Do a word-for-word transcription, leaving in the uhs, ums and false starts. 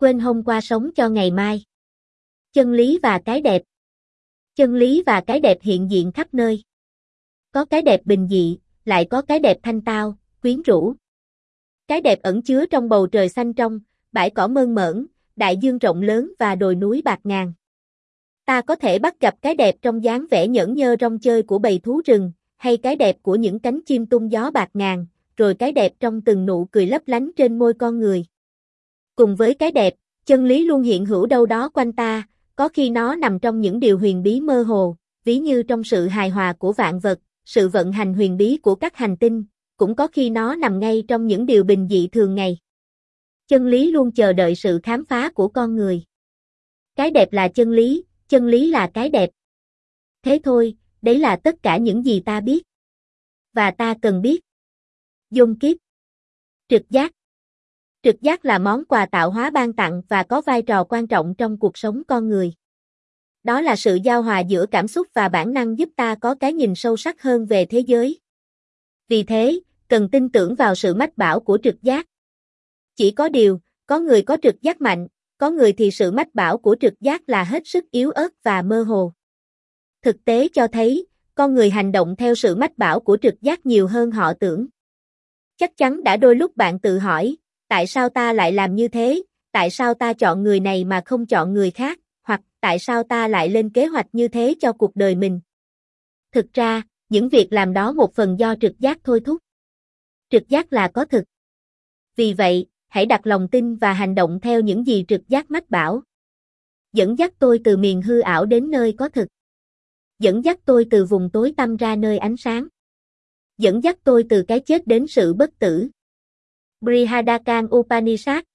quên hôm qua sống cho ngày mai. Chân lý và cái đẹp. Chân lý và cái đẹp hiện diện khắp nơi. Có cái đẹp bình dị, lại có cái đẹp thanh tao, quyến rũ. Cái đẹp ẩn chứa trong bầu trời xanh trong, bãi cỏ mơn mởn, đại dương rộng lớn và đồi núi bạt ngàn. Ta có thể bắt gặp cái đẹp trong dáng vẻ nhởn nhơ rong chơi của bầy thú rừng, hay cái đẹp của những cánh chim tung gió bạt ngàn, rồi cái đẹp trong từng nụ cười lấp lánh trên môi con người. Cùng với cái đẹp, chân lý luôn hiện hữu đâu đó quanh ta, có khi nó nằm trong những điều huyền bí mơ hồ, ví như trong sự hài hòa của vạn vật, sự vận hành huyền bí của các hành tinh, cũng có khi nó nằm ngay trong những điều bình dị thường ngày. Chân lý luôn chờ đợi sự khám phá của con người. Cái đẹp là chân lý, chân lý là cái đẹp. Thế thôi, đấy là tất cả những gì ta biết. Và ta cần biết. Dung kiếp. Trực giác. Trực giác là món quà tạo hóa ban tặng và có vai trò quan trọng trong cuộc sống con người. Đó là sự giao hòa giữa cảm xúc và bản năng giúp ta có cái nhìn sâu sắc hơn về thế giới. Vì thế, cần tin tưởng vào sự mách bảo của trực giác. Chỉ có điều, có người có trực giác mạnh, có người thì sự mách bảo của trực giác là hết sức yếu ớt và mơ hồ. Thực tế cho thấy, con người hành động theo sự mách bảo của trực giác nhiều hơn họ tưởng. Chắc chắn đã đôi lúc bạn tự hỏi, tại sao ta lại làm như thế, tại sao ta chọn người này mà không chọn người khác, hoặc tại sao ta lại lên kế hoạch như thế cho cuộc đời mình. Thực ra, những việc làm đó một phần do trực giác thôi thúc. Trực giác là có thực. Vì vậy, hãy đặt lòng tin và hành động theo những gì trực giác mách bảo. Dẫn dắt tôi từ miền hư ảo đến nơi có thực. Dẫn dắt tôi từ vùng tối tăm ra nơi ánh sáng. Dẫn dắt tôi từ cái chết đến sự bất tử. Brihadarkan Upanishad